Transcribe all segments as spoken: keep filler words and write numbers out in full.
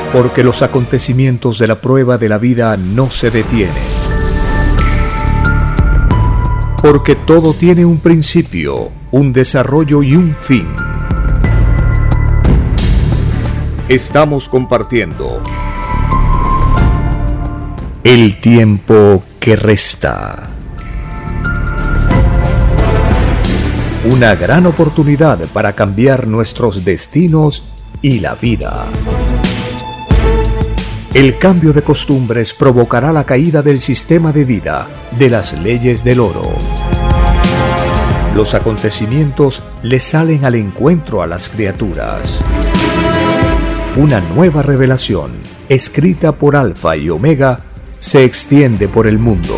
Porque los acontecimientos de la prueba de la vida no se detienen. Porque todo tiene un principio, un desarrollo y un fin. Estamos compartiendo el tiempo que resta. Una gran oportunidad para cambiar nuestros destinos y la vida. El cambio de costumbres provocará la caída del sistema de vida, de las leyes del oro. Los acontecimientos le salen al encuentro a las criaturas. Una nueva revelación, escrita por Alfa y Omega, se extiende por el mundo.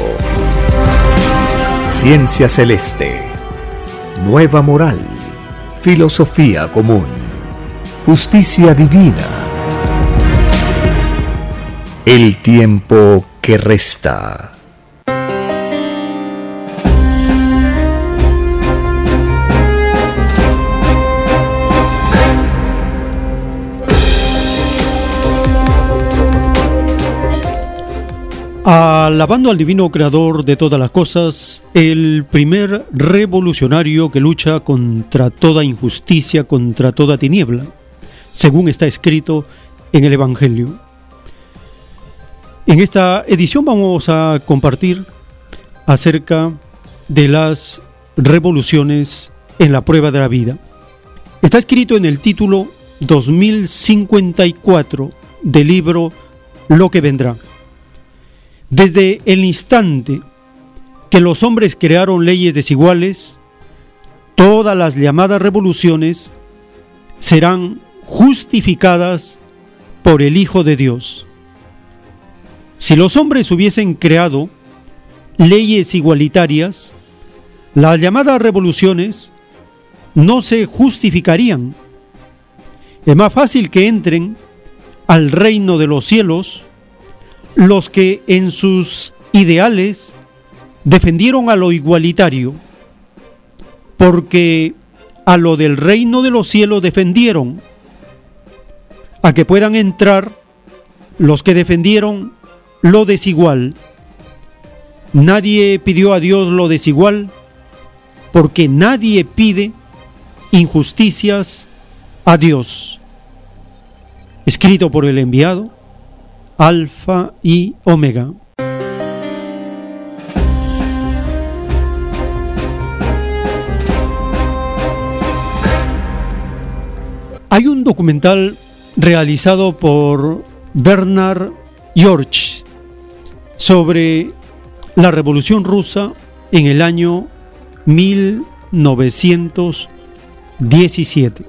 Ciencia celeste, nueva moral, filosofía común, justicia divina. El tiempo que resta. Alabando al divino creador de todas las cosas, el primer revolucionario que lucha contra toda injusticia, contra toda tiniebla, según está escrito en el Evangelio. En esta edición vamos a compartir acerca de las revoluciones en la prueba de la vida. Está escrito en el título dos mil cincuenta y cuatro del libro Lo que vendrá. Desde el instante que los hombres crearon leyes desiguales, todas las llamadas revoluciones serán justificadas por el Hijo de Dios. Si los hombres hubiesen creado leyes igualitarias, las llamadas revoluciones no se justificarían. Es más fácil que entren al reino de los cielos los que en sus ideales defendieron a lo igualitario, porque a lo del reino de los cielos defendieron, a que puedan entrar los que defendieron lo desigual. Nadie pidió a Dios lo desigual, porque nadie pide injusticias a Dios. Escrito por el enviado, Alfa y Omega. Hay un documental realizado por Bernard George sobre la Revolución Rusa en el año mil novecientos diecisiete.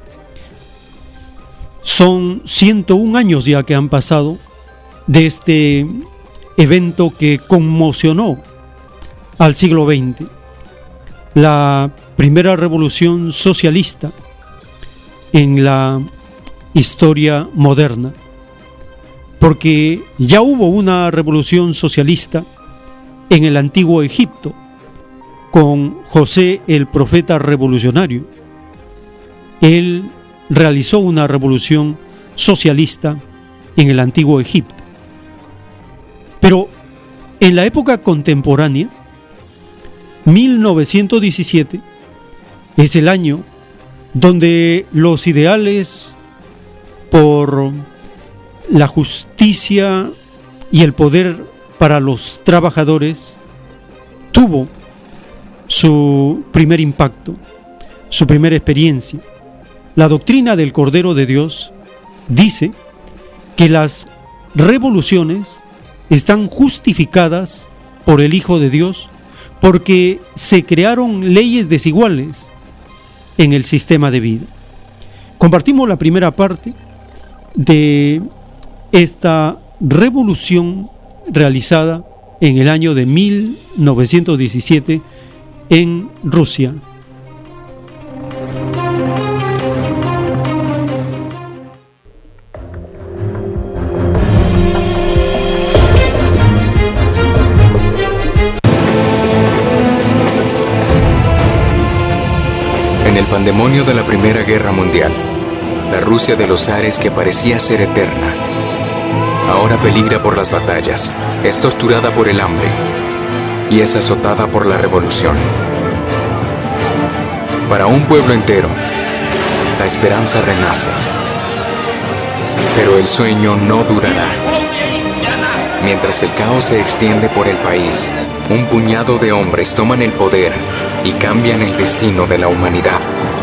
Son ciento un años ya que han pasado de este evento que conmocionó al siglo veinte, la primera revolución socialista en la historia moderna, porque ya hubo una revolución socialista en el antiguo Egipto con José el profeta revolucionario. Él realizó una revolución socialista en el antiguo Egipto. Pero en la época contemporánea, mil novecientos diecisiete, es el año donde los ideales por la justicia y el poder para los trabajadores tuvo su primer impacto, su primera experiencia. La doctrina del Cordero de Dios dice que las revoluciones están justificadas por el Hijo de Dios porque se crearon leyes desiguales en el sistema de vida. Compartimos la primera parte de esta revolución realizada en el año de mil novecientos diecisiete en Rusia. En el pandemonio de la Primera Guerra Mundial, la Rusia de los zares que parecía ser eterna, ahora peligra por las batallas, es torturada por el hambre y es azotada por la revolución. Para un pueblo entero, la esperanza renace, pero el sueño no durará. Mientras el caos se extiende por el país, un puñado de hombres toman el poder y cambian el destino de la humanidad.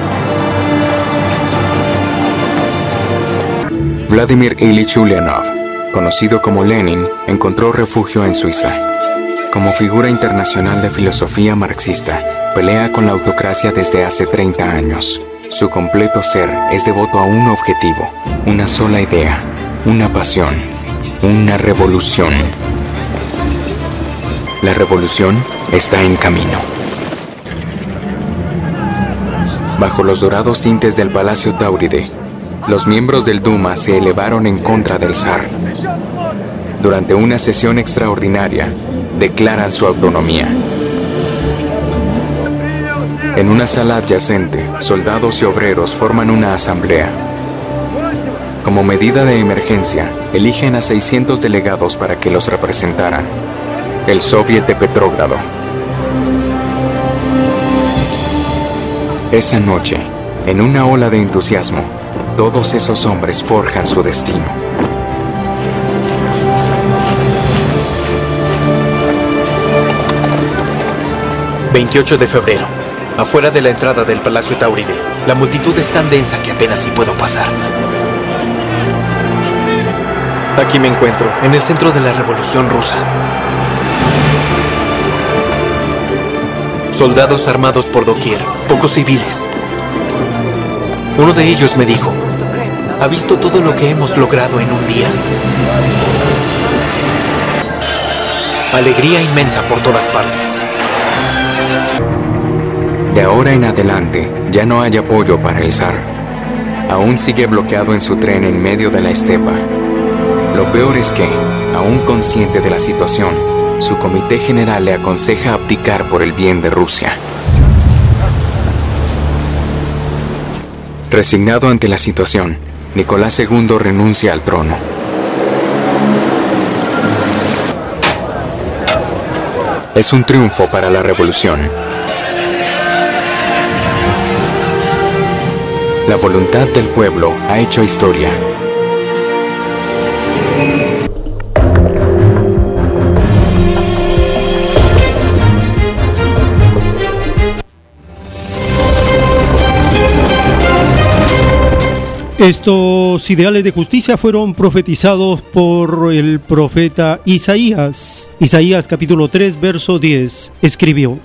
Vladimir Ilich Ulyanov, conocido como Lenin, encontró refugio en Suiza. Como figura internacional de filosofía marxista, pelea con la autocracia desde hace treinta años. Su completo ser es devoto a un objetivo, una sola idea, una pasión, una revolución. La revolución está en camino. Bajo los dorados tintes del Palacio Tauride, los miembros del Duma se elevaron en contra del zar. Durante una sesión extraordinaria, declaran su autonomía. En una sala adyacente, soldados y obreros forman una asamblea. Como medida de emergencia, eligen a seiscientos delegados para que los representaran. El Soviet de Petrógrado. Esa noche, en una ola de entusiasmo, todos esos hombres forjan su destino. veintiocho de febrero. Afuera de la entrada del Palacio Tauride, la multitud es tan densa que apenas si puedo pasar. Aquí me encuentro, en el centro de la Revolución Rusa. Soldados armados por doquier, pocos civiles. Uno de ellos me dijo, ¿ha visto todo lo que hemos logrado en un día? Alegría inmensa por todas partes. De ahora en adelante, ya no hay apoyo para el zar. Aún sigue bloqueado en su tren en medio de la estepa. Lo peor es que, aún consciente de la situación, su comité general le aconseja abdicar por el bien de Rusia. Resignado ante la situación, Nicolás segundo renuncia al trono. Es un triunfo para la revolución. La voluntad del pueblo ha hecho historia. Estos ideales de justicia fueron profetizados por el profeta Isaías. Isaías capítulo tres, verso diez, escribió: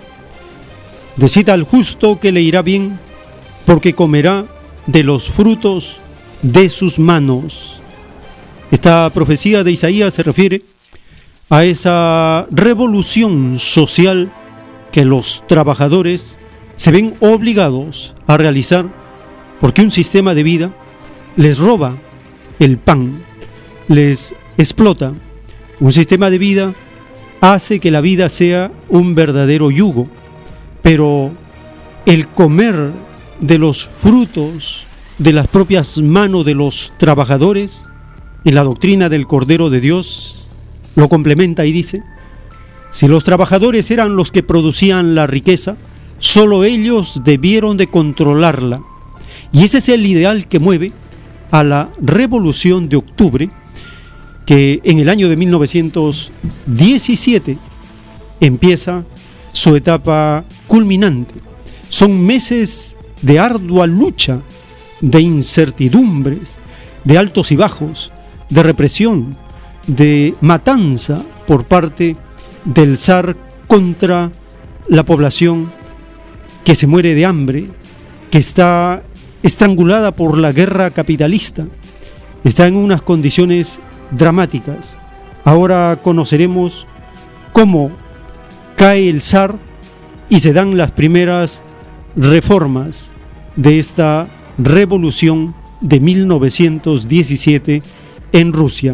Decid al justo que le irá bien, porque comerá de los frutos de sus manos. Esta profecía de Isaías se refiere a esa revolución social que los trabajadores se ven obligados a realizar porque un sistema de vida les roba el pan, les explota. Un sistema de vida hace que la vida sea un verdadero yugo, pero el comer de los frutos de las propias manos de los trabajadores, en la doctrina del Cordero de Dios, lo complementa y dice: si los trabajadores eran los que producían la riqueza, solo ellos debieron de controlarla. Y ese es el ideal que mueve a la Revolución de Octubre, que en el año de mil novecientos diecisiete empieza su etapa culminante. Son meses de ardua lucha, de incertidumbres, de altos y bajos, de represión, de matanza por parte del zar contra la población que se muere de hambre, que está estrangulada por la guerra capitalista, está en unas condiciones dramáticas. Ahora conoceremos cómo cae el zar y se dan las primeras reformas de esta revolución de mil novecientos diecisiete en Rusia.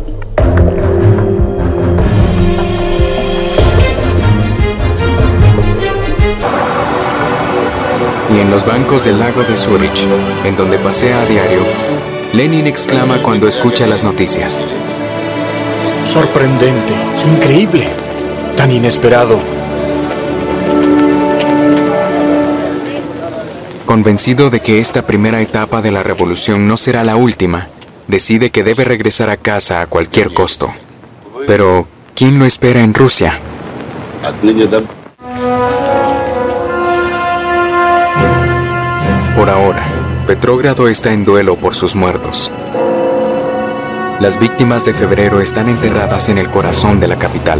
Y en los bancos del lago de Zurich, en donde pasea a diario, Lenin exclama cuando escucha las noticias: Sorprendente, increíble, tan inesperado. Convencido de que esta primera etapa de la revolución no será la última, decide que debe regresar a casa a cualquier costo. Pero, ¿quién lo espera en Rusia? Por ahora, Petrógrado está en duelo por sus muertos. Las víctimas de febrero están enterradas en el corazón de la capital.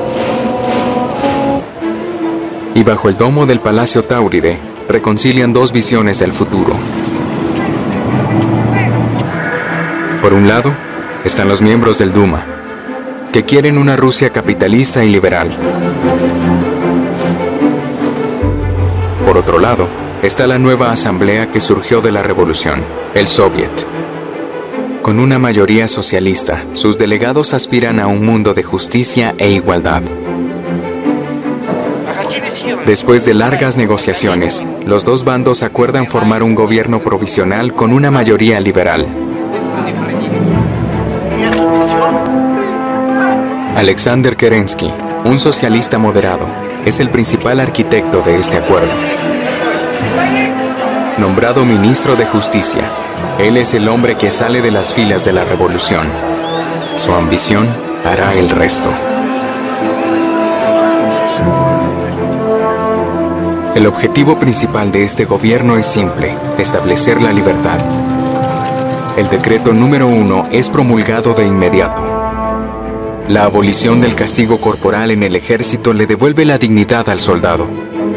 Y bajo el domo del Palacio Táuride, reconcilian dos visiones del futuro. Por un lado, están los miembros del Duma, que quieren una Rusia capitalista y liberal. Por otro lado, está la nueva asamblea que surgió de la revolución, el Soviet. Con una mayoría socialista, sus delegados aspiran a un mundo de justicia e igualdad. Después de largas negociaciones, los dos bandos acuerdan formar un gobierno provisional con una mayoría liberal. Alexander Kerensky, un socialista moderado, es el principal arquitecto de este acuerdo. Nombrado ministro de Justicia, él es el hombre que sale de las filas de la revolución. Su ambición hará el resto. El objetivo principal de este gobierno es simple: establecer la libertad. El decreto número uno es promulgado de inmediato. La abolición del castigo corporal en el ejército le devuelve la dignidad al soldado.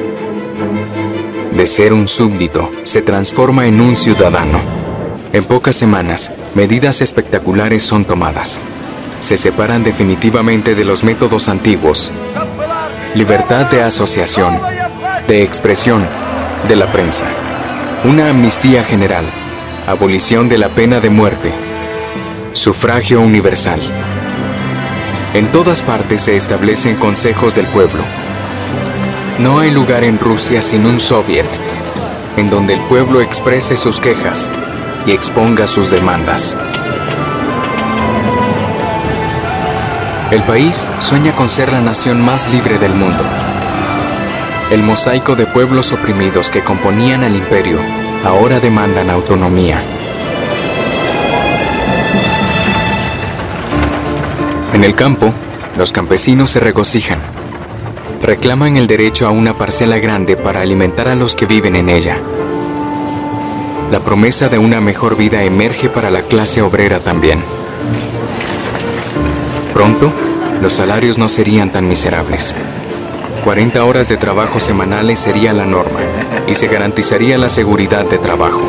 De ser un súbdito, se transforma en un ciudadano. En pocas semanas, medidas espectaculares son tomadas. Se separan definitivamente de los métodos antiguos. Libertad de asociación, de expresión, de la prensa. Una amnistía general. Abolición de la pena de muerte. Sufragio universal. En todas partes se establecen consejos del pueblo. No hay lugar en Rusia sin un soviet, en donde el pueblo exprese sus quejas y exponga sus demandas. El país sueña con ser la nación más libre del mundo. El mosaico de pueblos oprimidos que componían al imperio ahora demandan autonomía. En el campo, los campesinos se regocijan. Reclaman el derecho a una parcela grande para alimentar a los que viven en ella. La promesa de una mejor vida emerge para la clase obrera también. Pronto, los salarios no serían tan miserables. cuarenta horas de trabajo semanales sería la norma y se garantizaría la seguridad de trabajo.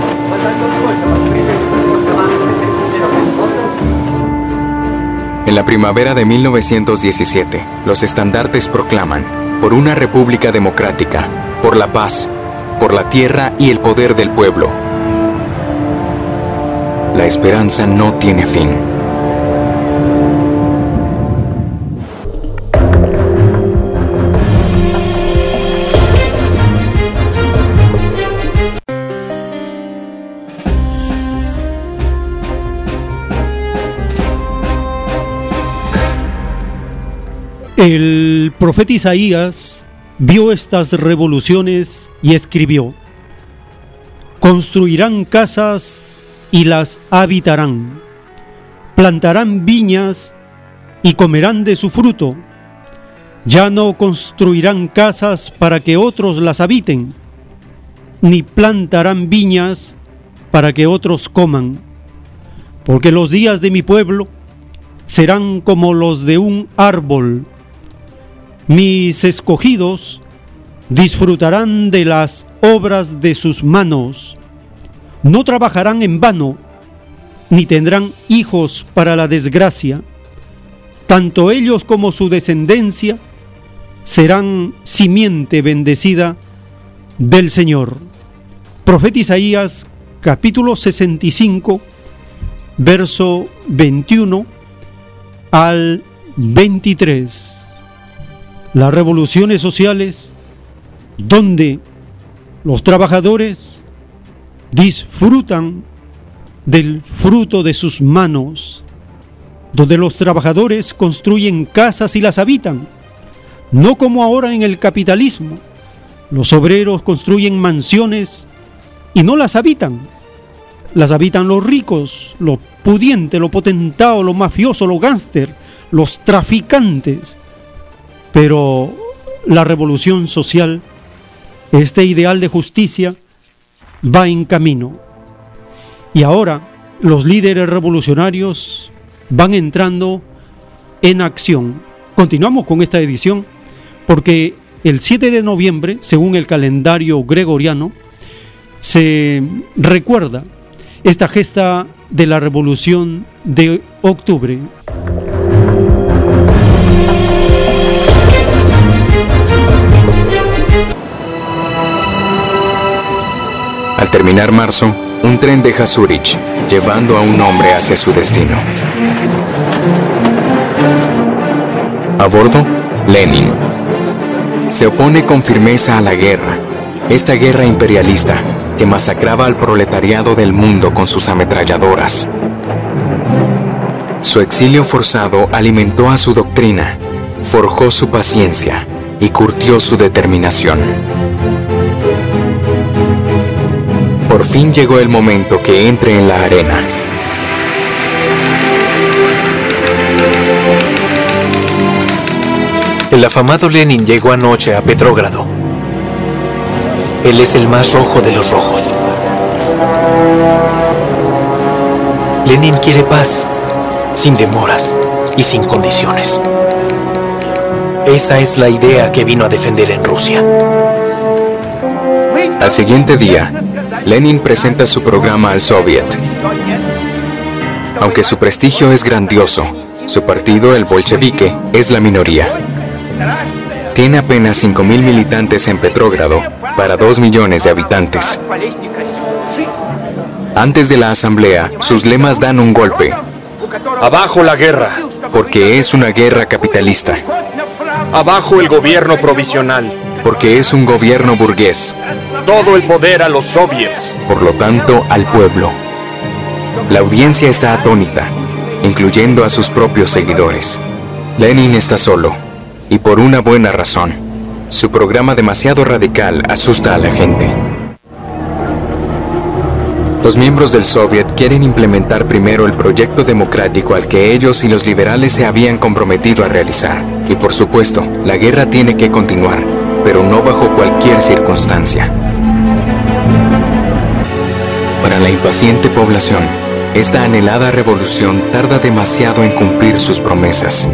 En la primavera de mil novecientos diecisiete, los estandartes proclaman: por una república democrática, por la paz, por la tierra y el poder del pueblo. La esperanza no tiene fin. El profeta Isaías vio estas revoluciones y escribió: construirán casas y las habitarán, plantarán viñas y comerán de su fruto. Ya no construirán casas para que otros las habiten, ni plantarán viñas para que otros coman, porque los días de mi pueblo serán como los de un árbol. Mis escogidos disfrutarán de las obras de sus manos. No trabajarán en vano, ni tendrán hijos para la desgracia. Tanto ellos como su descendencia serán simiente bendecida del Señor. Profeta Isaías, capítulo sesenta y cinco, verso veintiuno al veintitrés. Las revoluciones sociales, donde los trabajadores disfrutan del fruto de sus manos, donde los trabajadores construyen casas y las habitan, no como ahora en el capitalismo. Los obreros construyen mansiones y no las habitan. Las habitan los ricos, los pudientes, los potentados, los mafiosos, los gángsters, los traficantes. Pero la revolución social, este ideal de justicia, va en camino. Y ahora los líderes revolucionarios van entrando en acción. Continuamos con esta edición porque el siete de noviembre, según el calendario gregoriano, se recuerda esta gesta de la Revolución de Octubre. Al terminar marzo, un tren deja Zúrich, llevando a un hombre hacia su destino. A bordo, Lenin. Se opone con firmeza a la guerra, esta guerra imperialista que masacraba al proletariado del mundo con sus ametralladoras. Su exilio forzado alimentó a su doctrina, forjó su paciencia y curtió su determinación. Por fin llegó el momento que entre en la arena. El afamado Lenin llegó anoche a Petrógrado. Él es el más rojo de los rojos. Lenin quiere paz, sin demoras y sin condiciones. Esa es la idea que vino a defender en Rusia. Al siguiente día, Lenin presenta su programa al Soviet. Aunque su prestigio es grandioso, su partido, el bolchevique, es la minoría. Tiene apenas cinco mil militantes en Petrógrado para dos millones de habitantes. Antes de la asamblea, sus lemas dan un golpe. Abajo la guerra. Porque es una guerra capitalista. Abajo el gobierno provisional. Porque es un gobierno burgués. Todo el poder a los soviets. Por lo tanto, al pueblo. La audiencia está atónita, incluyendo a sus propios seguidores. Lenin está solo, y por una buena razón. Su programa demasiado radical asusta a la gente. Los miembros del Soviet quieren implementar primero el proyecto democrático al que ellos y los liberales se habían comprometido a realizar. Y por supuesto, la guerra tiene que continuar, pero no bajo cualquier circunstancia. Para la impaciente población, esta anhelada revolución tarda demasiado en cumplir sus promesas.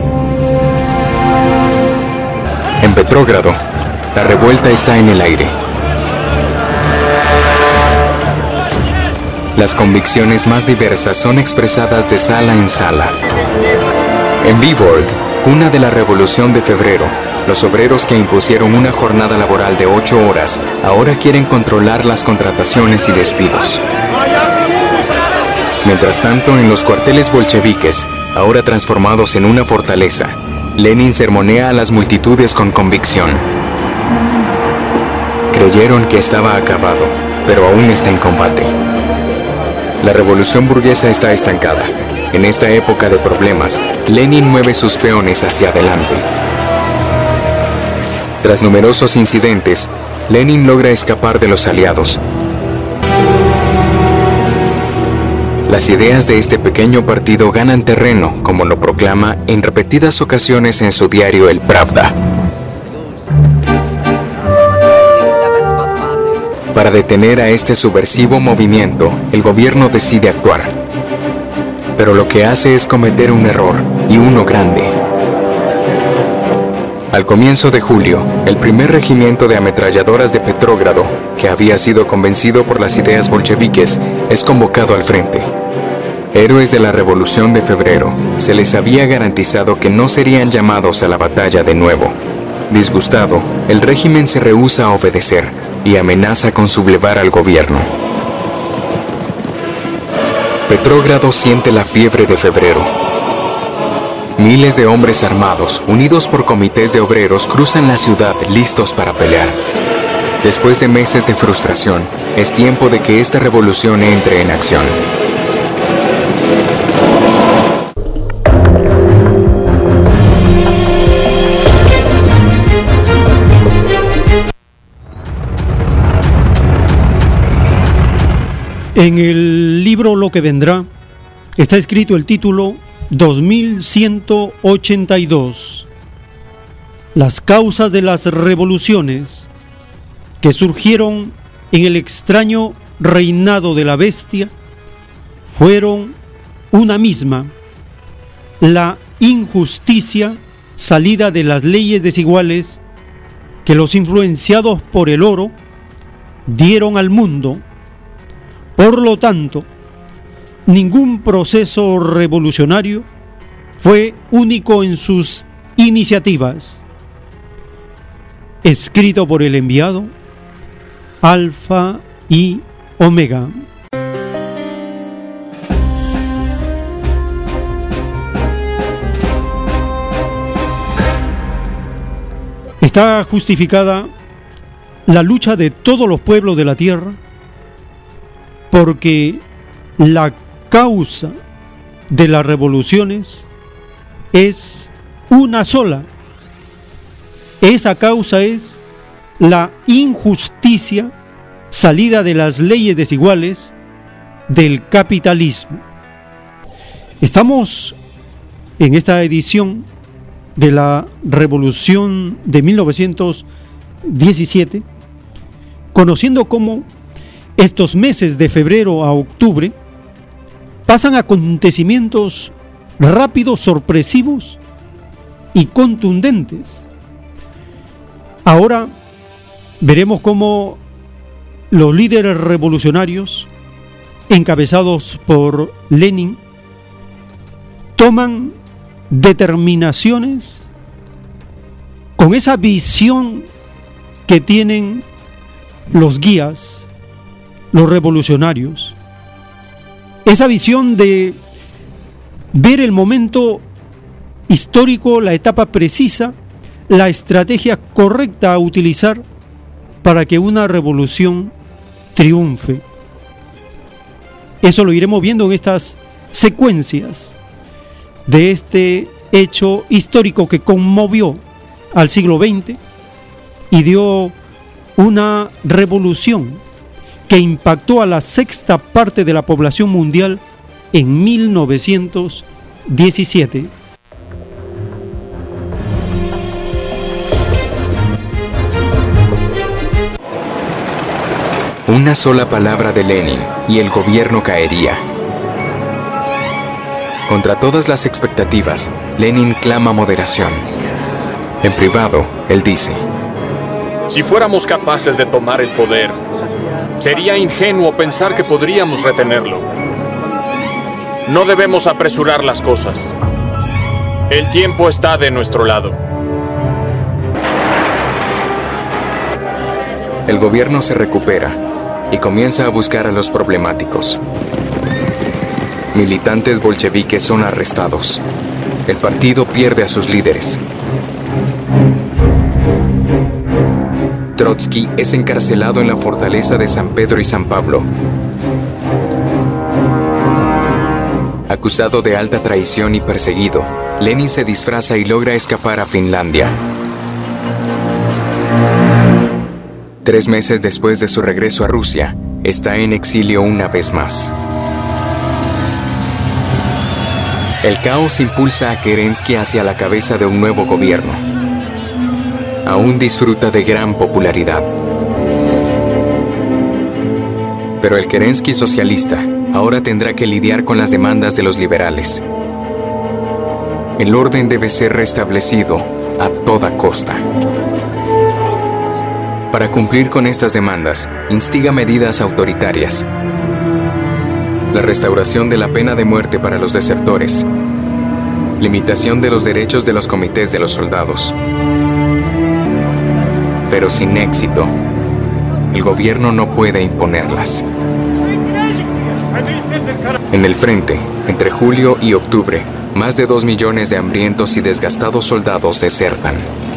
En Petrógrado, la revuelta está en el aire. Las convicciones más diversas son expresadas de sala en sala. En Vyborg, cuna de la Revolución de Febrero, los obreros que impusieron una jornada laboral de ocho horas ahora quieren controlar las contrataciones y despidos. Mientras tanto, en los cuarteles bolcheviques, ahora transformados en una fortaleza, Lenin sermonea a las multitudes con convicción. Creyeron que estaba acabado, pero aún está en combate. La revolución burguesa está estancada. En esta época de problemas, Lenin mueve sus peones hacia adelante. Tras numerosos incidentes, Lenin logra escapar de los aliados. Las ideas de este pequeño partido ganan terreno, como lo proclama en repetidas ocasiones en su diario El Pravda. Para detener a este subversivo movimiento, el gobierno decide actuar. Pero lo que hace es cometer un error, y uno grande. Al comienzo de julio, el primer regimiento de ametralladoras de Petrógrado, que había sido convencido por las ideas bolcheviques, es convocado al frente. Héroes de la Revolución de Febrero, se les había garantizado que no serían llamados a la batalla de nuevo. Disgustado, el régimen se rehúsa a obedecer y amenaza con sublevar al gobierno. Petrógrado siente la fiebre de febrero. Miles de hombres armados, unidos por comités de obreros, cruzan la ciudad listos para pelear. Después de meses de frustración, es tiempo de que esta revolución entre en acción. En el libro Lo que vendrá está escrito el título dos mil ciento ochenta y dos. Las causas de las revoluciones que surgieron en el extraño reinado de la bestia fueron una misma: la injusticia salida de las leyes desiguales que los influenciados por el oro dieron al mundo. Por lo tanto, ningún proceso revolucionario fue único en sus iniciativas. Escrito por el enviado Alfa y Omega. Está justificada la lucha de todos los pueblos de la tierra, porque la causa de las revoluciones es una sola. Esa causa es la injusticia salida de las leyes desiguales del capitalismo. Estamos en esta edición de la Revolución de mil novecientos diecisiete conociendo cómo estos meses de febrero a octubre pasan acontecimientos rápidos, sorpresivos y contundentes. Ahora veremos cómo los líderes revolucionarios, encabezados por Lenin, toman determinaciones con esa visión que tienen los guías, los revolucionarios, esa visión de ver el momento histórico, la etapa precisa, la estrategia correcta a utilizar para que una revolución triunfe. Eso lo iremos viendo en estas secuencias de este hecho histórico que conmovió al siglo veinte y dio una revolución que impactó a la sexta parte de la población mundial en mil novecientos diecisiete. Una sola palabra de Lenin y el gobierno caería. Contra todas las expectativas, Lenin clama moderación. En privado, él dice: si fuéramos capaces de tomar el poder, sería ingenuo pensar que podríamos retenerlo. No debemos apresurar las cosas. El tiempo está de nuestro lado. El gobierno se recupera y comienza a buscar a los problemáticos. Militantes bolcheviques son arrestados. El partido pierde a sus líderes. Trotsky es encarcelado en la fortaleza de San Pedro y San Pablo. Acusado de alta traición y perseguido, Lenin se disfraza y logra escapar a Finlandia. Tres meses después de su regreso a Rusia, está en exilio una vez más. El caos impulsa a Kerensky hacia la cabeza de un nuevo gobierno. Aún disfruta de gran popularidad. Pero el Kerensky socialista ahora tendrá que lidiar con las demandas de los liberales. El orden debe ser restablecido a toda costa. Para cumplir con estas demandas, instiga medidas autoritarias. La restauración de la pena de muerte para los desertores. Limitación de los derechos de los comités de los soldados. Pero sin éxito, el gobierno no puede imponerlas. En el frente, entre julio y octubre, más de dos millones de hambrientos y desgastados soldados desertan.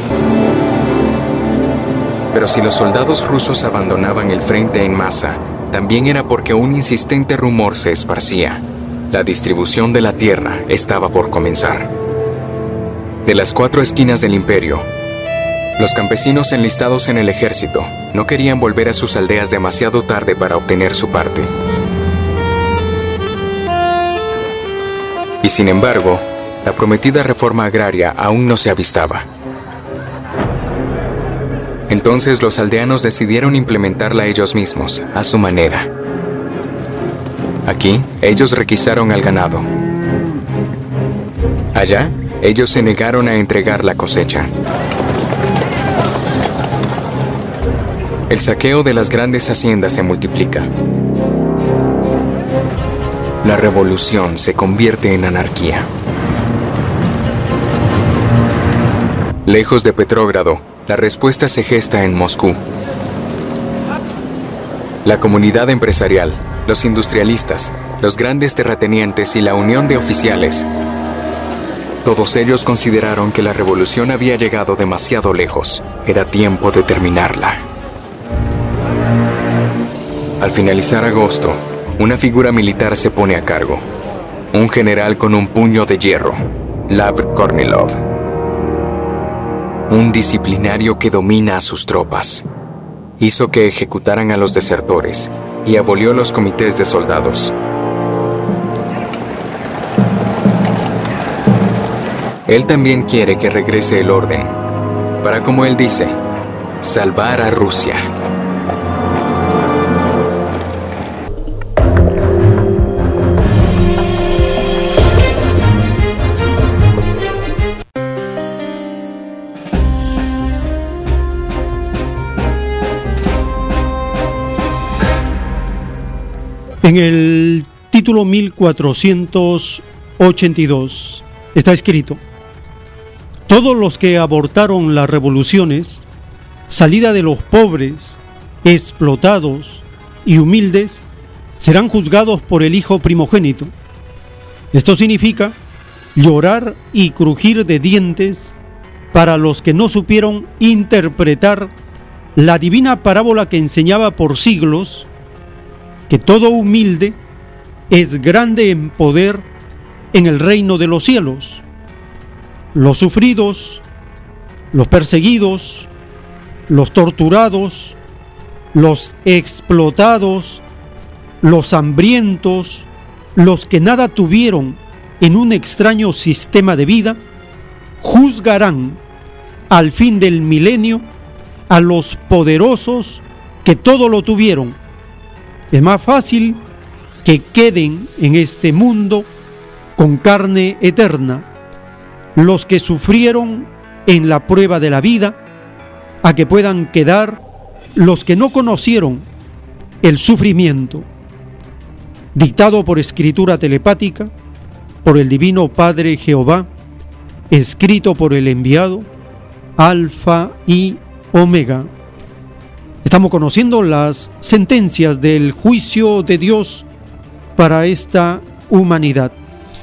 Pero si los soldados rusos abandonaban el frente en masa, también era porque un insistente rumor se esparcía. La distribución de la tierra estaba por comenzar. De las cuatro esquinas del imperio, los campesinos enlistados en el ejército no querían volver a sus aldeas demasiado tarde para obtener su parte. Y sin embargo, la prometida reforma agraria aún no se avistaba. Entonces los aldeanos decidieron implementarla ellos mismos, a su manera. Aquí, ellos requisaron al ganado. Allá, ellos se negaron a entregar la cosecha. El saqueo de las grandes haciendas se multiplica. La revolución se convierte en anarquía. Lejos de Petrógrado, la respuesta se gesta en Moscú. La comunidad empresarial, los industrialistas, los grandes terratenientes y la unión de oficiales, todos ellos consideraron que la revolución había llegado demasiado lejos. Era tiempo de terminarla. Al finalizar agosto, una figura militar se pone a cargo. Un general con un puño de hierro, Lav Kornilov. Un disciplinario que domina a sus tropas. Hizo que ejecutaran a los desertores y abolió los comités de soldados. Él también quiere que regrese el orden, para, como él dice, salvar a Rusia. En el título mil cuatrocientos ochenta y dos está escrito: todos los que abortaron las revoluciones, salida de los pobres, explotados y humildes, serán juzgados por el hijo primogénito. Esto significa llorar y crujir de dientes para los que no supieron interpretar la divina parábola que enseñaba por siglos que todo humilde es grande en poder en el reino de los cielos. Los sufridos, los perseguidos, los torturados, los explotados, los hambrientos, los que nada tuvieron en un extraño sistema de vida, juzgarán al fin del milenio a los poderosos que todo lo tuvieron. Es más fácil que queden en este mundo con carne eterna los que sufrieron en la prueba de la vida, a que puedan quedar los que no conocieron el sufrimiento. Dictado por escritura telepática, por el Divino Padre Jehová, escrito por el enviado, Alfa y Omega. Estamos conociendo las sentencias del juicio de Dios para esta humanidad.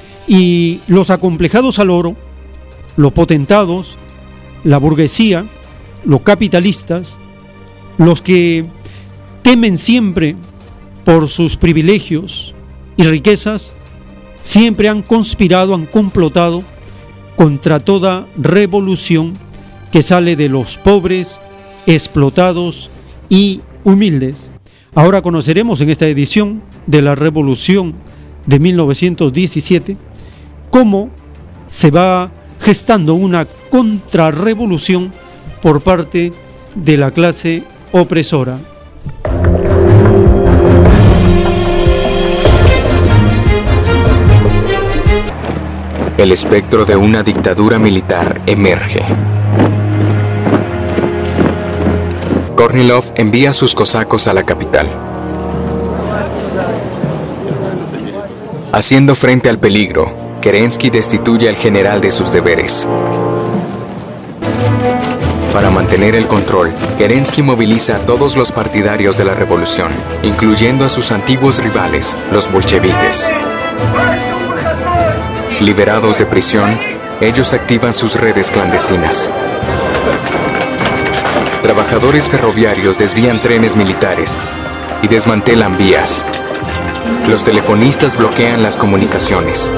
Y los acomplejados al oro, los potentados, la burguesía, los capitalistas, los que temen siempre por sus privilegios y riquezas, siempre han conspirado, han complotado contra toda revolución que sale de los pobres, explotados y humildes. Ahora conoceremos en esta edición de la Revolución de mil novecientos diecisiete cómo se va gestando una contrarrevolución por parte de la clase opresora. El espectro de una dictadura militar emerge. Kornilov envía a sus cosacos a la capital. Haciendo frente al peligro, Kerensky destituye al general de sus deberes. Para mantener el control, Kerensky moviliza a todos los partidarios de la revolución, incluyendo a sus antiguos rivales, los bolcheviques. Liberados de prisión, ellos activan sus redes clandestinas. Trabajadores ferroviarios desvían trenes militares y desmantelan vías. Los telefonistas bloquean las comunicaciones.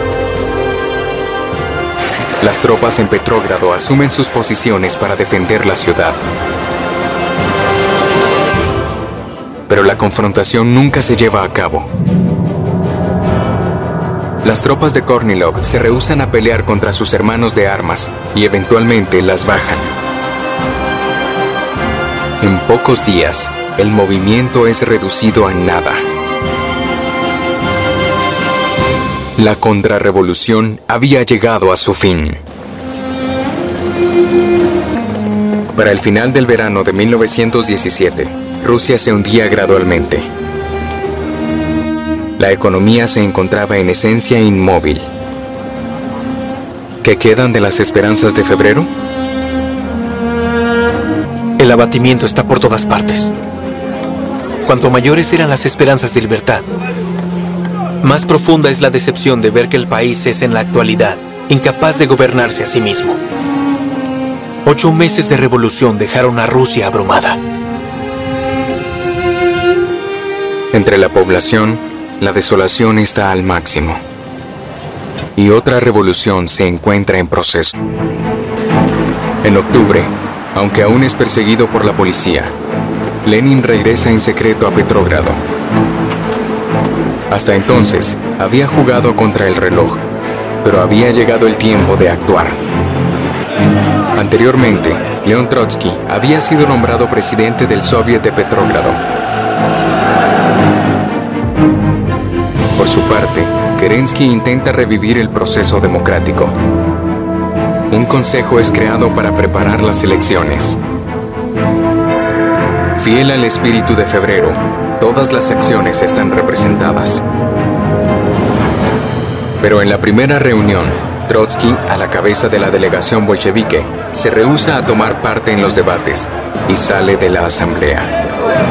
Las tropas en Petrógrado asumen sus posiciones para defender la ciudad. Pero la confrontación nunca se lleva a cabo. las tropas de Kornilov se rehúsan a pelear contra sus hermanos de armas y eventualmente las bajan. En pocos días, el movimiento es reducido a nada. La contrarrevolución había llegado a su fin. Para el final del verano de mil novecientos diecisiete, Rusia se hundía gradualmente. La economía se encontraba en esencia inmóvil. ¿Qué quedan de las esperanzas de febrero? El abatimiento está por todas partes. Cuanto mayores eran las esperanzas de libertad, más profunda es la decepción de ver que el país es en la actualidad incapaz de gobernarse a sí mismo. Ocho meses de revolución dejaron a Rusia abrumada. Entre la población, la desolación está al máximo. Y otra revolución se encuentra en proceso. En octubre, aunque aún es perseguido por la policía, Lenin regresa en secreto a Petrógrado. Hasta entonces, había jugado contra el reloj, pero había llegado el tiempo de actuar. Anteriormente, León Trotsky había sido nombrado presidente del Soviet de Petrógrado. Por su parte, Kerensky intenta revivir el proceso democrático. Un consejo es creado para preparar las elecciones. Fiel al espíritu de febrero, todas las acciones están representadas. Pero en la primera reunión, Trotsky, a la cabeza de la delegación bolchevique, se rehúsa a tomar parte en los debates y sale de la asamblea.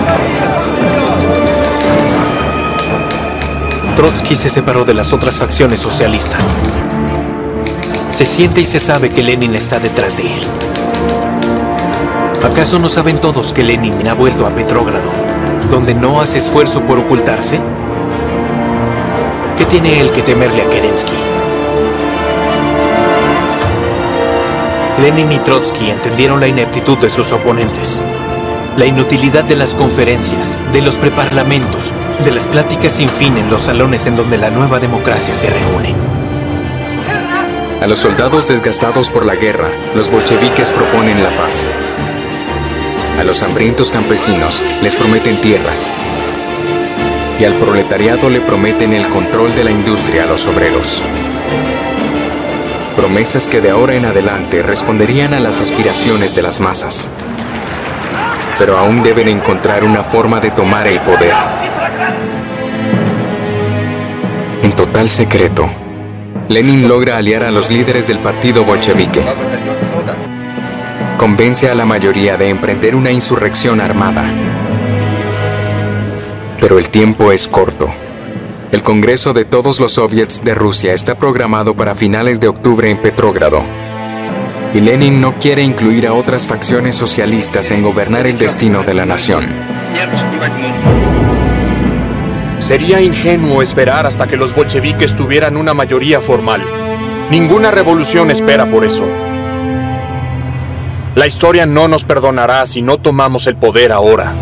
Trotsky se separó de las otras facciones socialistas. Se siente y se sabe que Lenin está detrás de él. ¿Acaso no saben todos que Lenin ha vuelto a Petrógrado, donde no hace esfuerzo por ocultarse? ¿Qué tiene él que temerle a Kerensky? Lenin y Trotsky entendieron la ineptitud de sus oponentes, la inutilidad de las conferencias, de los preparlamentos, de las pláticas sin fin en los salones en donde la nueva democracia se reúne. A los soldados desgastados por la guerra, los bolcheviques proponen la paz. A los hambrientos campesinos les prometen tierras. Y al proletariado le prometen el control de la industria a los obreros. Promesas que de ahora en adelante responderían a las aspiraciones de las masas. Pero aún deben encontrar una forma de tomar el poder. En total secreto, Lenin logra aliar a los líderes del partido bolchevique. Convence a la mayoría de emprender una insurrección armada. Pero el tiempo es corto. El Congreso de todos los soviets de Rusia está programado para finales de octubre en Petrógrado. Y Lenin no quiere incluir a otras facciones socialistas en gobernar el destino de la nación. Sería ingenuo esperar hasta que los bolcheviques tuvieran una mayoría formal. Ninguna revolución espera por eso. La historia no nos perdonará si no tomamos el poder ahora.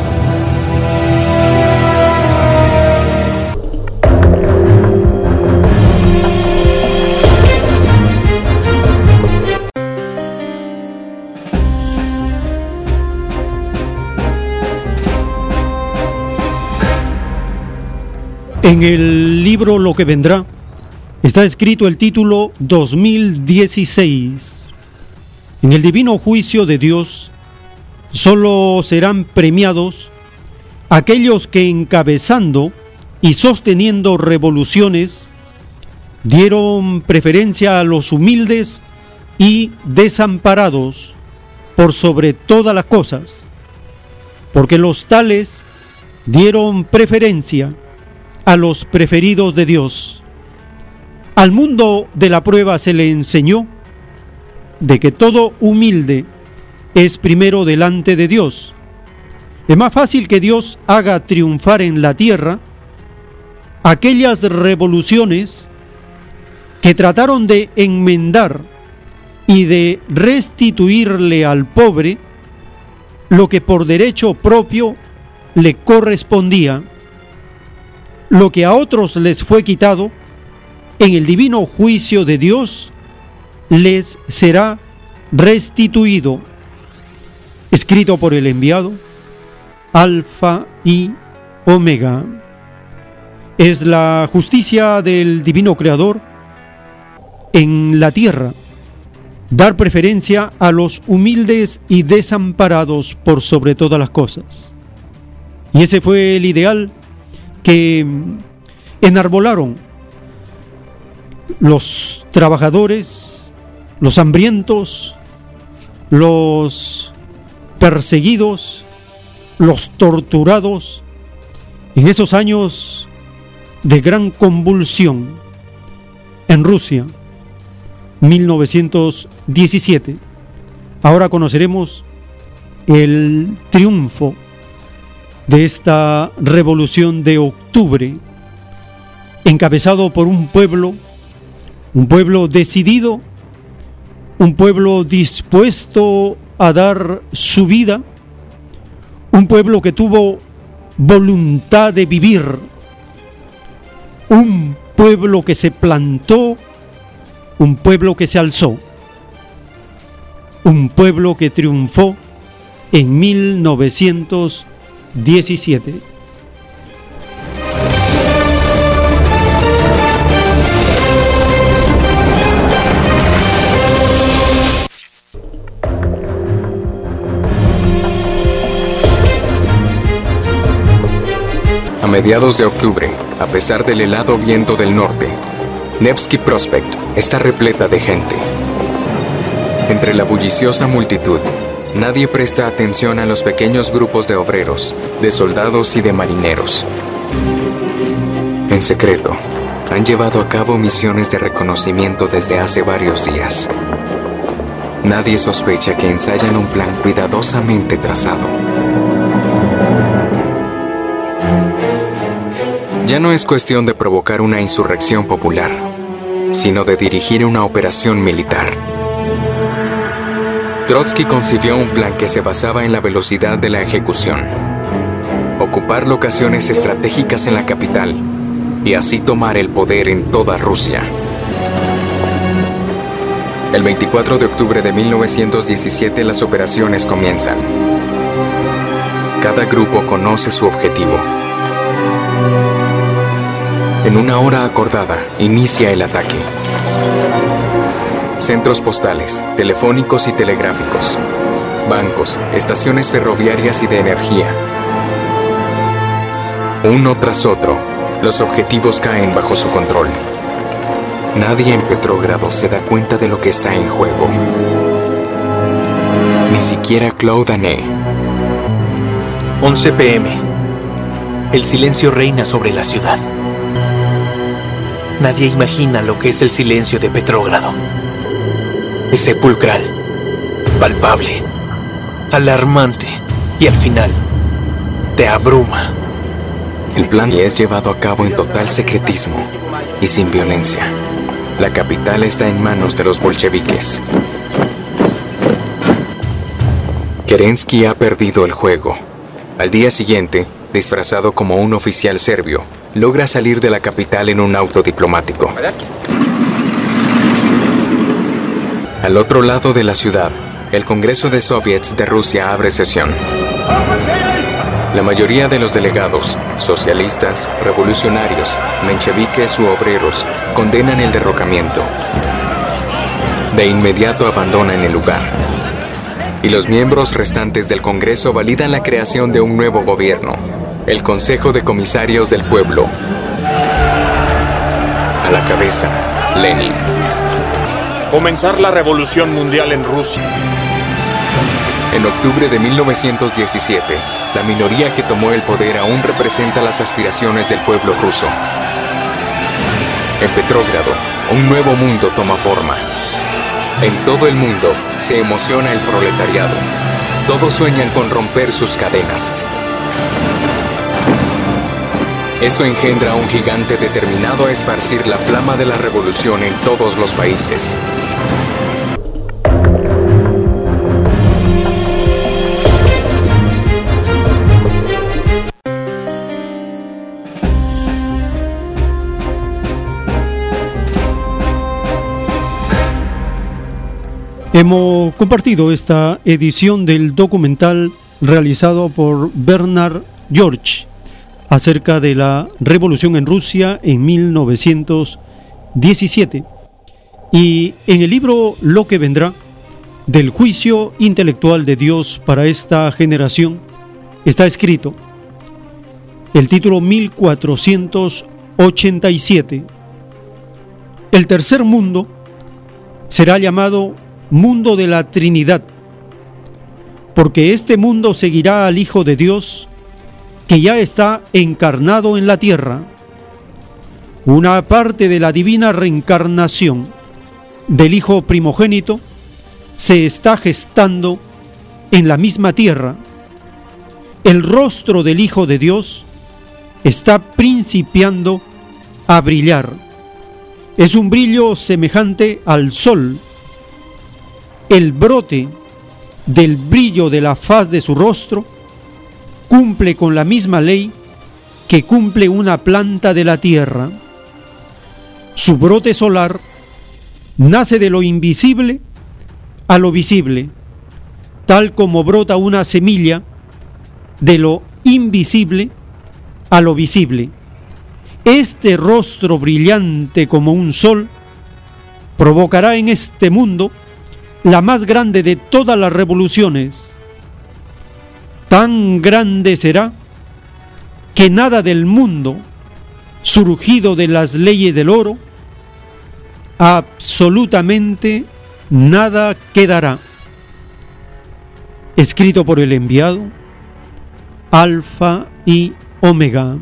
En el libro Lo que vendrá está escrito el título dos mil dieciséis. En el divino juicio de Dios solo serán premiados aquellos que encabezando y sosteniendo revoluciones dieron preferencia a los humildes y desamparados por sobre todas las cosas, porque los tales dieron preferencia a los preferidos de Dios. Al mundo de la prueba se le enseñó de que todo humilde es primero delante de Dios. Es más fácil que Dios haga triunfar en la tierra aquellas revoluciones que trataron de enmendar y de restituirle al pobre lo que por derecho propio le correspondía. Lo que a otros les fue quitado, en el divino juicio de Dios les será restituido. Escrito por el enviado, Alfa y Omega. Es la justicia del divino creador en la tierra, dar preferencia a los humildes y desamparados por sobre todas las cosas. Y ese fue el ideal que enarbolaron los trabajadores, los hambrientos, los perseguidos, los torturados, en esos años de gran convulsión en Rusia, mil novecientos diecisiete. Ahora conoceremos el triunfo de esta revolución de octubre, encabezado por un pueblo, un pueblo decidido, un pueblo dispuesto a dar su vida, un pueblo que tuvo voluntad de vivir, un pueblo que se plantó, un pueblo que se alzó, un pueblo que triunfó en mil novecientos diecisiete. A mediados de octubre, a pesar del helado viento del norte, Nevsky Prospekt está repleta de gente. Entre la bulliciosa multitud, nadie presta atención a los pequeños grupos de obreros, de soldados y de marineros. En secreto, han llevado a cabo misiones de reconocimiento desde hace varios días. Nadie sospecha que ensayan un plan cuidadosamente trazado. Ya no es cuestión de provocar una insurrección popular, sino de dirigir una operación militar. Trotsky concibió un plan que se basaba en la velocidad de la ejecución, ocupar locaciones estratégicas en la capital y así tomar el poder en toda Rusia. El veinticuatro de octubre de mil novecientos diecisiete las operaciones comienzan. Cada grupo conoce su objetivo. En una hora acordada, inicia el ataque. Centros postales, telefónicos y telegráficos, bancos, estaciones ferroviarias y de energía. Uno tras otro, los objetivos caen bajo su control. Nadie en Petrógrado se da cuenta de lo que está en juego. Ni siquiera Claude Anet. once pe eme. El silencio reina sobre la ciudad. Nadie imagina lo que es el silencio de Petrógrado. Es sepulcral, palpable, alarmante y al final te abruma. El plan es llevado a cabo en total secretismo y sin violencia. La capital está en manos de los bolcheviques. Kerensky ha perdido el juego. Al día siguiente, disfrazado como un oficial serbio, logra salir de la capital en un auto diplomático. Al otro lado de la ciudad, el Congreso de Soviets de Rusia abre sesión. La mayoría de los delegados, socialistas, revolucionarios, mencheviques u obreros, condenan el derrocamiento. De inmediato abandonan el lugar. Y los miembros restantes del Congreso validan la creación de un nuevo gobierno, el Consejo de Comisarios del Pueblo. A la cabeza, Lenin. Comenzar la revolución mundial en Rusia. En octubre de mil novecientos diecisiete, la minoría que tomó el poder aún representa las aspiraciones del pueblo ruso. En Petrógrado, un nuevo mundo toma forma. En todo el mundo se emociona el proletariado. Todos sueñan con romper sus cadenas. Eso engendra un gigante determinado a esparcir la flama de la revolución en todos los países. Hemos compartido esta edición del documental realizado por Bernard George acerca de la revolución en Rusia en mil novecientos diecisiete. Y en el libro Lo que vendrá, del juicio intelectual de Dios para esta generación, está escrito el título mil cuatrocientos ochenta y siete. El tercer mundo será llamado mundo de la Trinidad, porque este mundo seguirá al Hijo de Dios, que ya está encarnado en la tierra. Una parte de la divina reencarnación del Hijo primogénito se está gestando en la misma tierra. El rostro del Hijo de Dios está principiando a brillar. Es un brillo semejante al sol. El brote del brillo de la faz de su rostro cumple con la misma ley que cumple una planta de la tierra. Su brote solar nace de lo invisible a lo visible, tal como brota una semilla de lo invisible a lo visible. Este rostro brillante como un sol provocará en este mundo la más grande de todas las revoluciones. Tan grande será que nada del mundo surgido de las leyes del oro, absolutamente nada quedará. Escrito por el enviado, Alfa y Omega.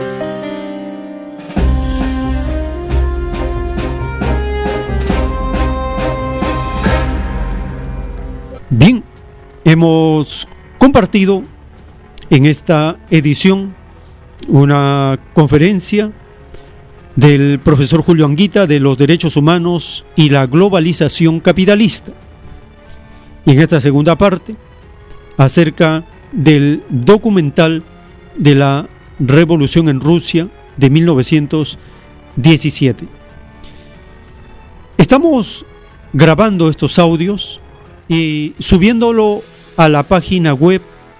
Bien, hemos compartido en esta edición una conferencia del profesor Julio Anguita de los derechos humanos y la globalización capitalista. Y en esta segunda parte, acerca del documental de la revolución en Rusia de mil novecientos diecisiete. Estamos grabando estos audios y subiéndolo a la página web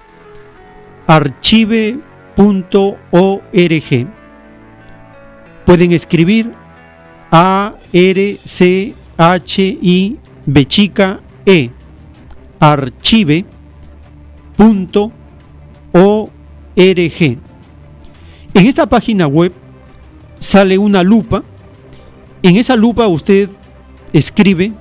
archive punto org. Pueden escribir A R C H I B chica E archive punto org. En esta página web sale una lupa. En esa lupa usted escribe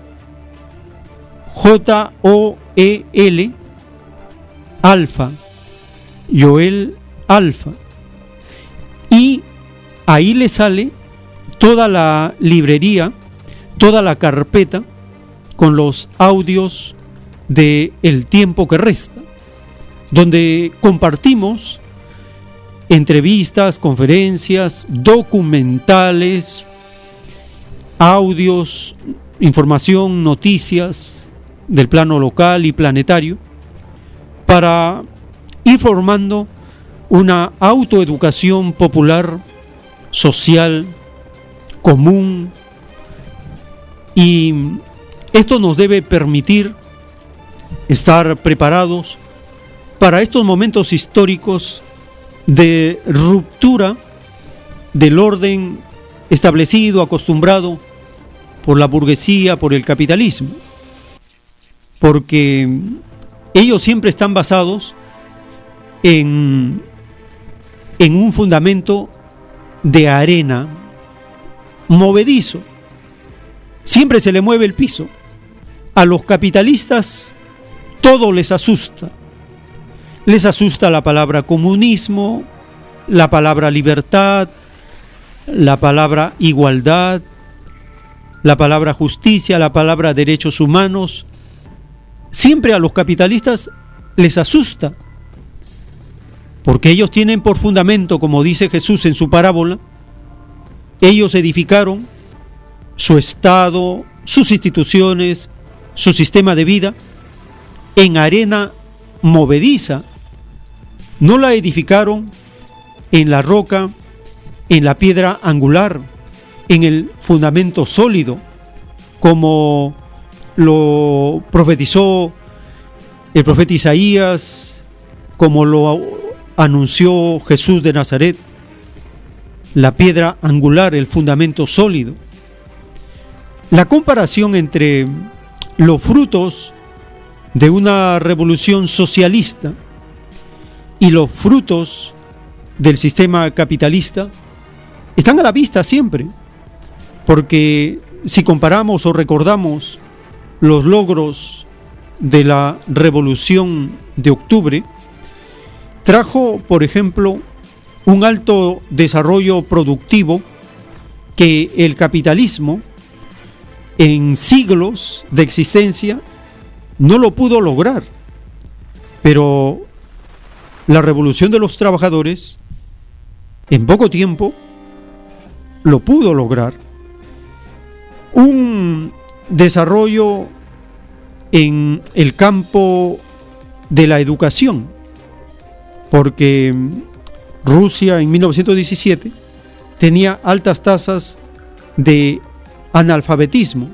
J O E L Alfa, Joel Alfa, y ahí le sale toda la librería, toda la carpeta con los audios de El tiempo que resta, donde compartimos entrevistas, conferencias, documentales, audios, información, noticias del plano local y planetario, para ir formando una autoeducación popular, social, común, y esto nos debe permitir estar preparados para estos momentos históricos de ruptura del orden establecido, acostumbrado por la burguesía, por el capitalismo, porque ellos siempre están basados en, en un fundamento de arena, movedizo. Siempre se le mueve el piso. A los capitalistas todo les asusta. Les asusta la palabra comunismo, la palabra libertad, la palabra igualdad, la palabra justicia, la palabra derechos humanos. Siempre a los capitalistas les asusta, porque ellos tienen por fundamento, como dice Jesús en su parábola, ellos edificaron su Estado, sus instituciones, su sistema de vida en arena movediza. No la edificaron en la roca, en la piedra angular, en el fundamento sólido, como lo profetizó el profeta Isaías, como lo anunció Jesús de Nazaret, la piedra angular, el fundamento sólido. La comparación entre los frutos de una revolución socialista y los frutos del sistema capitalista están a la vista siempre, porque si comparamos o recordamos los logros de la Revolución de Octubre, trajo, por ejemplo, un alto desarrollo productivo que el capitalismo en siglos de existencia no lo pudo lograr. Pero la Revolución de los Trabajadores en poco tiempo lo pudo lograr. Un desarrollo en el campo de la educación, porque Rusia en mil novecientos diecisiete tenía altas tasas de analfabetismo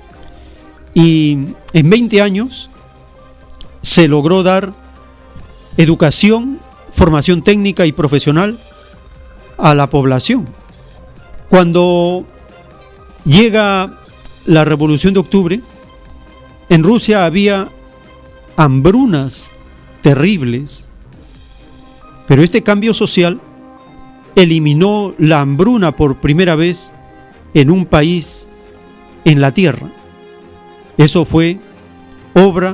y en veinte años se logró dar educación, formación técnica y profesional a la población. Cuando llega la Revolución de Octubre, en Rusia había hambrunas terribles, pero este cambio social eliminó la hambruna por primera vez en un país en la tierra. Eso fue obra,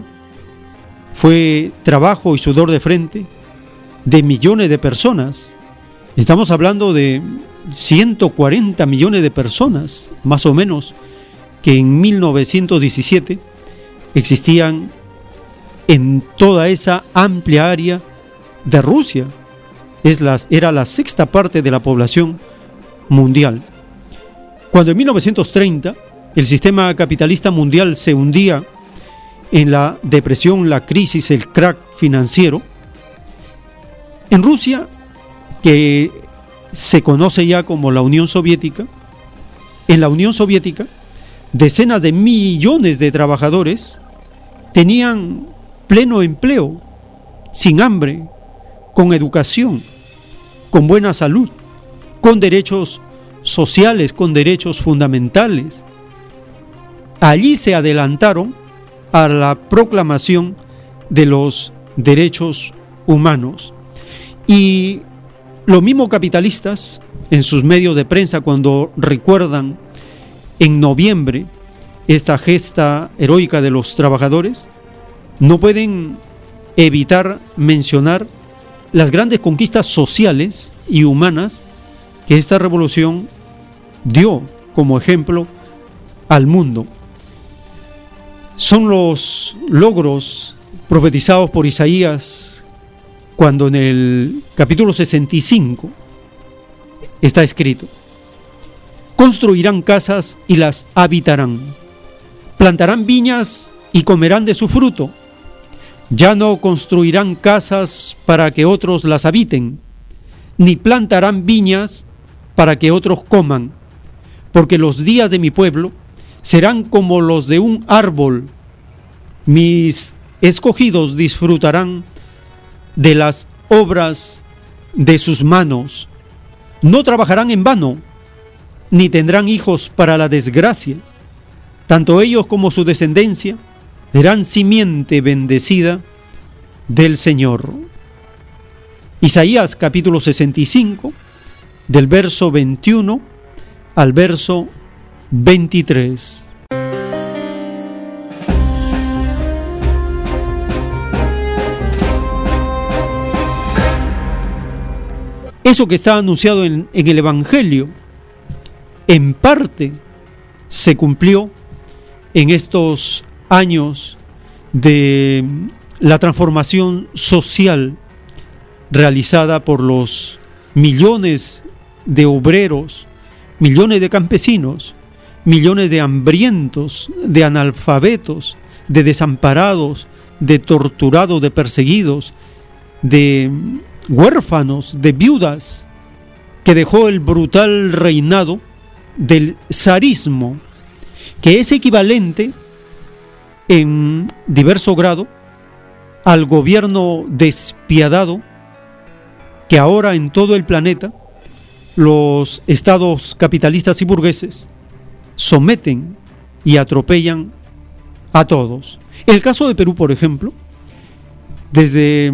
fue trabajo y sudor de frente de millones de personas. Estamos hablando de ciento cuarenta millones de personas, más o menos, que en mil novecientos diecisiete existían en toda esa amplia área de Rusia. Es la, era la sexta parte de la población mundial. Cuando en mil novecientos treinta el sistema capitalista mundial se hundía en la depresión, la crisis, el crack financiero, en Rusia, que se conoce ya como la Unión Soviética, en la Unión Soviética, decenas de millones de trabajadores tenían pleno empleo, sin hambre, con educación, con buena salud, con derechos sociales, con derechos fundamentales. Allí se adelantaron a la proclamación de los derechos humanos. Y los mismos capitalistas, en sus medios de prensa, cuando recuerdan en noviembre esta gesta heroica de los trabajadores, no pueden evitar mencionar las grandes conquistas sociales y humanas que esta revolución dio como ejemplo al mundo. Son los logros profetizados por Isaías cuando en el capítulo sesenta y cinco está escrito: construirán casas y las habitarán, plantarán viñas y comerán de su fruto. Ya no construirán casas para que otros las habiten, ni plantarán viñas para que otros coman, porque los días de mi pueblo serán como los de un árbol. Mis escogidos disfrutarán de las obras de sus manos. No trabajarán en vano, ni tendrán hijos para la desgracia. Tanto ellos como su descendencia serán simiente bendecida del Señor. Isaías capítulo sesenta y cinco, del verso veintiuno al verso veintitrés. Eso que está anunciado en, en el Evangelio, en parte se cumplió en estos años de la transformación social realizada por los millones de obreros, millones de campesinos, millones de hambrientos, de analfabetos, de desamparados, de torturados, de perseguidos, de huérfanos, de viudas, que dejó el brutal reinado del zarismo, que es equivalente en diverso grado al gobierno despiadado que ahora en todo el planeta los estados capitalistas y burgueses someten y atropellan a todos. El caso de Perú, por ejemplo, desde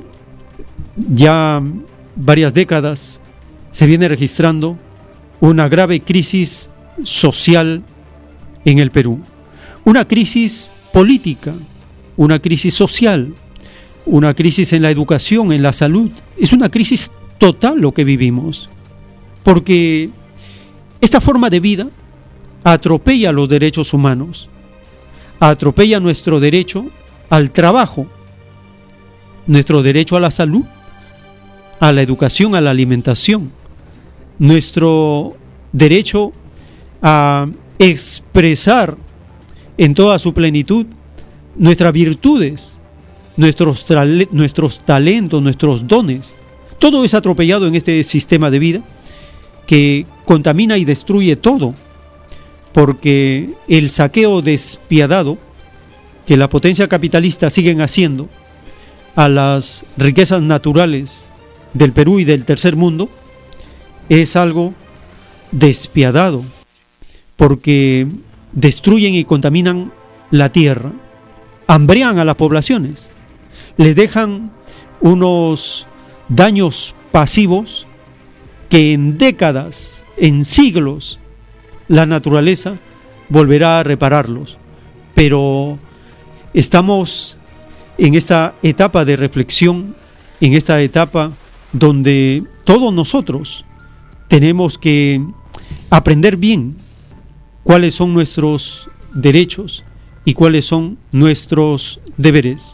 ya varias décadas se viene registrando una grave crisis social en el Perú, una crisis política, una crisis social, una crisis en la educación, en la salud. Es una crisis total lo que vivimos, porque esta forma de vida atropella los derechos humanos, atropella nuestro derecho al trabajo, nuestro derecho a la salud, a la educación, a la alimentación, nuestro derecho a expresar en toda su plenitud nuestras virtudes, nuestros, nuestros talentos, nuestros dones. Todo es atropellado en este sistema de vida que contamina y destruye todo, porque el saqueo despiadado que la potencia capitalista siguen haciendo a las riquezas naturales del Perú y del tercer mundo es algo despiadado, porque destruyen y contaminan la tierra, hambrean a las poblaciones, les dejan unos daños pasivos que en décadas, en siglos, la naturaleza volverá a repararlos. Pero estamos en esta etapa de reflexión, en esta etapa donde todos nosotros tenemos que aprender bien cuáles son nuestros derechos y cuáles son nuestros deberes.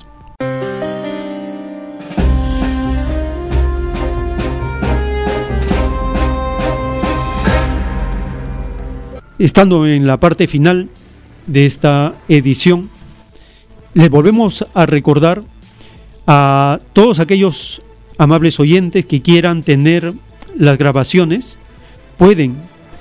Estando en la parte final de esta edición, les volvemos a recordar a todos aquellos amables oyentes que quieran tener las grabaciones, pueden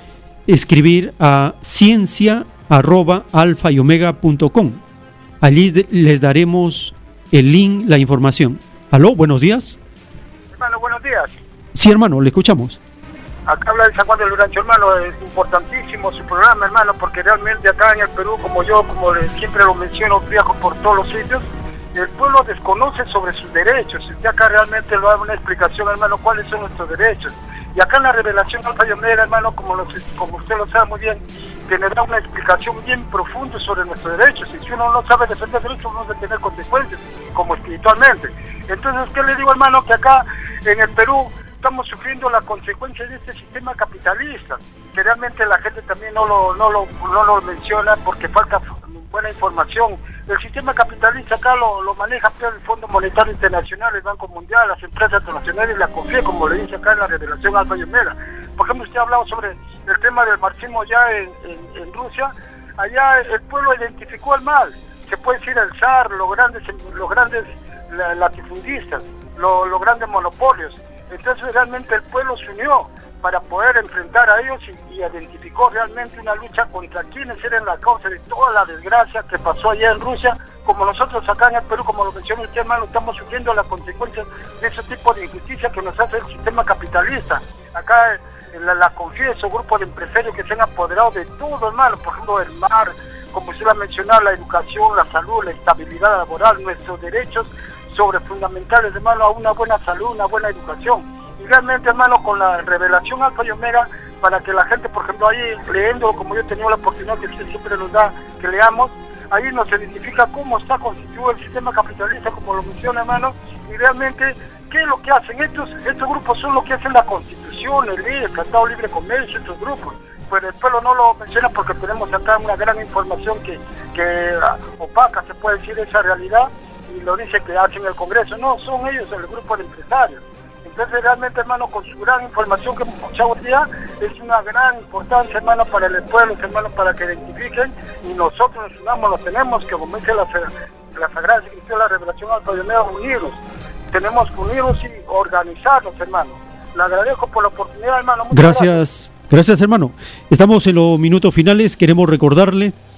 escribir a ciencia arroba alfa y omega punto com. Allí de, les daremos el link, la información. Aló, buenos días. Hermano, buenos días. Sí, hermano, le escuchamos. Acá habla de San Juan del Lurancho, hermano. Es importantísimo su programa, hermano, porque realmente acá en el Perú, como yo, como siempre lo menciono, viajo por todos los sitios, el pueblo desconoce sobre sus derechos. Y acá realmente lo da una explicación, hermano, cuáles son nuestros derechos. Y acá en la revelación Alfa y Omega, hermano, como, los, como usted lo sabe muy bien, tendrá una explicación bien profunda sobre nuestros derechos. Y si uno no sabe defender derechos, uno debe tener consecuencias, como espiritualmente. Entonces, ¿qué le digo, hermano? Que acá en el Perú estamos sufriendo las consecuencias de este sistema capitalista, que realmente la gente también no lo, no lo, no lo menciona porque falta buena información. El sistema capitalista acá lo, lo maneja el Fondo Monetario Internacional, el Banco Mundial, las empresas internacionales y la CONFIE, como le dice acá en la revelación Alfa y Omega. Por ejemplo, usted ha hablado sobre el tema del marxismo ya en, en, en Rusia. Allá el pueblo identificó el mal, se puede decir el zar, los grandes, los grandes latifundistas, los, los grandes monopolios. Entonces realmente el pueblo se unió para poder enfrentar a ellos y, y identificó realmente una lucha contra quienes eran la causa de toda la desgracia que pasó allá en Rusia, como nosotros acá en el Perú, como lo mencionó usted, hermano, estamos sufriendo las consecuencias de ese tipo de injusticia que nos hace el sistema capitalista. Acá la, la CONFIE, esos grupos de empresarios que se han apoderado de todo, hermano, por ejemplo, el mar, como usted lo ha mencionado, la educación, la salud, la estabilidad laboral, nuestros derechos sobre fundamentales, hermano, a una buena salud, una buena educación. Y realmente, hermano, con la revelación Alfa y Omega, para que la gente, por ejemplo, ahí leyendo, como yo he tenido la oportunidad que usted siempre nos da, que leamos, ahí nos identifica cómo está constituido el sistema capitalista, como lo menciona, hermano, y realmente, ¿qué es lo que hacen? Estos, estos grupos son los que hacen la Constitución, el I E, el Tratado de Libre Comercio, estos grupos. Pero el pueblo no lo menciona porque tenemos acá una gran información que, que opaca, se puede decir, esa realidad, y lo dice que hacen el Congreso. No, son ellos, el grupo de empresarios. Entonces realmente, hermano, con su gran información que hemos escuchado hoy día, es una gran importancia, hermano, para el pueblo, hermano, para que identifiquen, y nosotros nos unamos, nos tenemos que, como dice la, la Sagrada Escritura, la revelación Alfa y Omega, unirnos. Tenemos que unirnos y organizarnos, hermano. Le agradezco por la oportunidad, hermano. Muchas gracias, gracias, gracias, hermano. Estamos en los minutos finales, queremos recordarle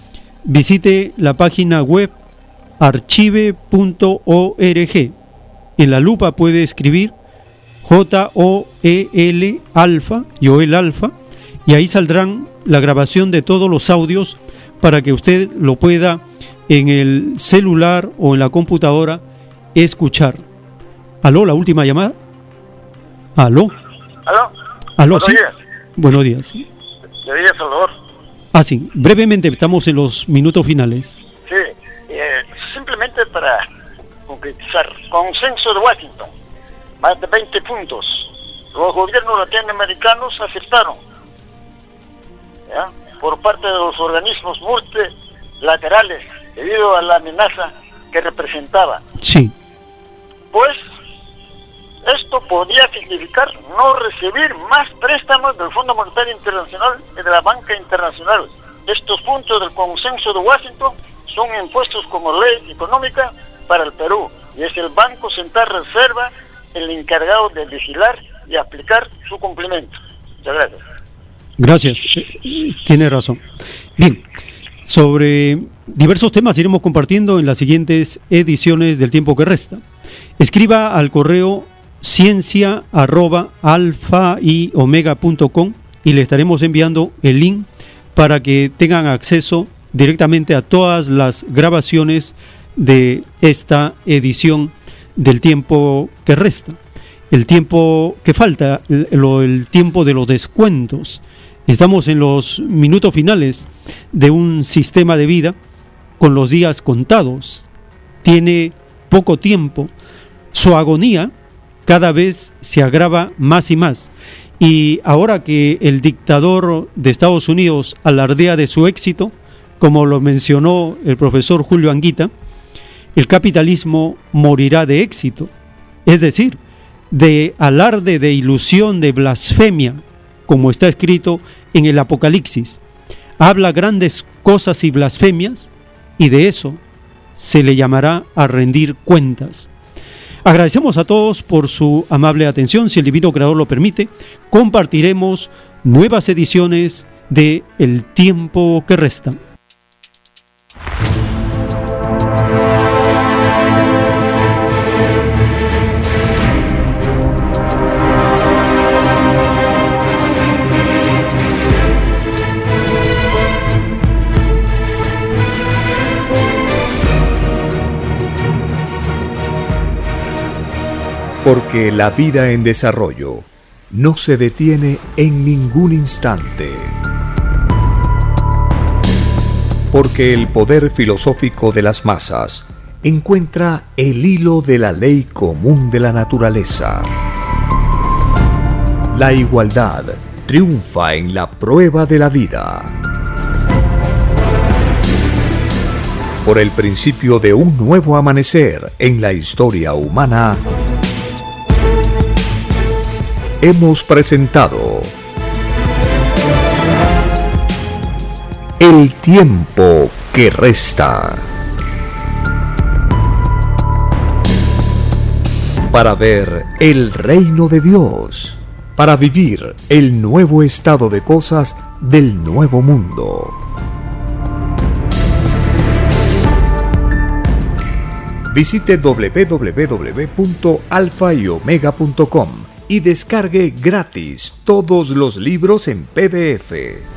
visite la página web archive punto org. En la lupa puede escribir J O E L alfa, Joel alfa, y ahí saldrán la grabación de todos los audios para que usted lo pueda en el celular o en la computadora escuchar. Aló, la última llamada. Aló. ¿Aló? Aló, Buenos sí. días. Buenos días. De Villa Salvador. Ah, sí. Brevemente, estamos en los minutos finales. Sí, eh, simplemente para concretizar. Consenso de Washington. Más de veinte puntos. Los gobiernos latinoamericanos aceptaron, ¿ya?, por parte de los organismos multilaterales debido a la amenaza que representaba. Sí. Pues esto podría significar no recibir más préstamos del Fondo Monetario Internacional y de la banca internacional. Estos puntos del consenso de Washington son impuestos como ley económica para el Perú, y es el Banco Central Reserva el encargado de vigilar y aplicar su cumplimiento. Muchas gracias. Gracias. Eh, tiene razón. Bien, sobre diversos temas iremos compartiendo en las siguientes ediciones del Tiempo que Resta. Escriba al correo ciencia arroba alfa y omega punto com y le estaremos enviando el link para que tengan acceso directamente a todas las grabaciones de esta edición del Tiempo que Resta. El tiempo que falta, el, el tiempo de los descuentos. Estamos en los minutos finales de un sistema de vida con los días contados. Tiene poco tiempo. Su agonía cada vez se agrava más y más. Y ahora que el dictador de Estados Unidos alardea de su éxito, como lo mencionó el profesor Julio Anguita, el capitalismo morirá de éxito. Es decir, de alarde, de ilusión, de blasfemia, como está escrito en el Apocalipsis. Habla grandes cosas y blasfemias, y de eso se le llamará a rendir cuentas. Agradecemos a todos por su amable atención. Si el Divino Creador lo permite, compartiremos nuevas ediciones de El Tiempo que Resta. Porque la vida en desarrollo no se detiene en ningún instante. Porque el poder filosófico de las masas encuentra el hilo de la ley común de la naturaleza. La igualdad triunfa en la prueba de la vida. Por el principio de un nuevo amanecer en la historia humana, hemos presentado El Tiempo que Resta. Para ver el reino de Dios, para vivir el nuevo estado de cosas del nuevo mundo. Visite doble u doble u doble u punto alfa y omega punto com y descargue gratis todos los libros en P D F.